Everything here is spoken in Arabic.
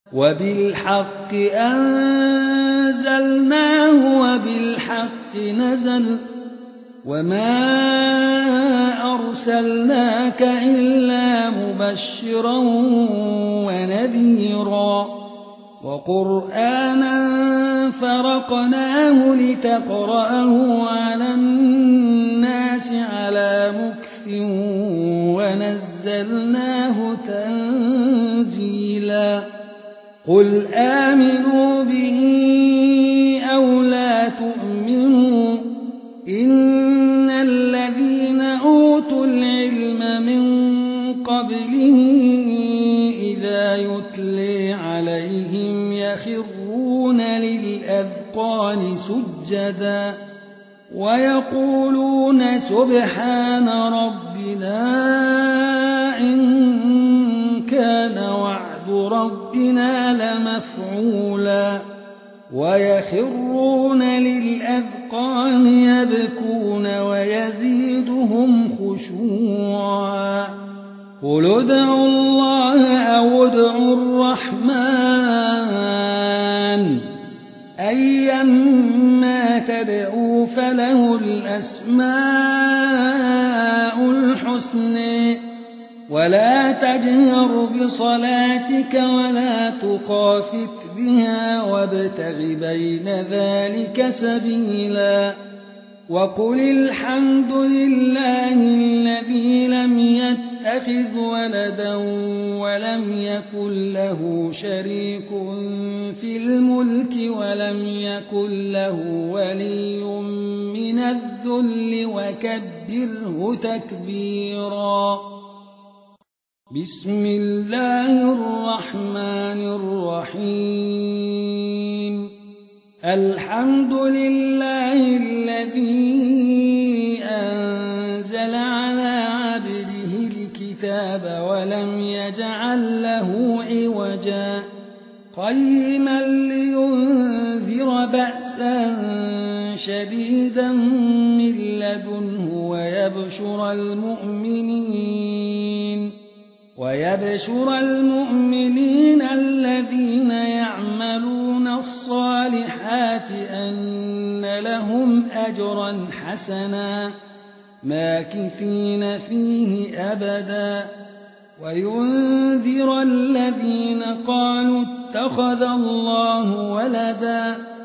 وبالحق أنزلناه وبالحق نزل وما أرسلناك إلا مبشرا ونذيرا وقرآنا فرقناه لتقرأه على الناس على مكث ونزلناه تنزيلا قل آمنوا به أو لا تؤمنوا إن الذين أوتوا العلم من قبله إذا يتلي عليهم يخرون للأذقان سجدا ويقولون سبحان ربنا إن كان وعد ربنا لمفعولا ويخرون للأذقان يبكون ويزيدهم خشوعا قل ادعوا الله أو ادعوا الرحمن أيما تدعوا فله الأسماء الحسنى ولا تجهر بصلاتك ولا تخافت بها وابتغ بين ذلك سبيلا وقل الحمد لله الذي لم يتخذ ولدا ولم يكن له شريك في الملك ولم يكن له ولي من الذل وكبره تكبيرا بسم الله الرحمن الرحيم الحمد لله الذي أنزل على عبده الكتاب ولم يجعل له عوجا قيما لينذر بأسا شديدا من لدنه ويبشر المؤمنين الذين يعملون الصالحات أن لهم أجرا حسنا ماكثين فيه أبدا وينذر الذين قالوا اتخذ الله ولدا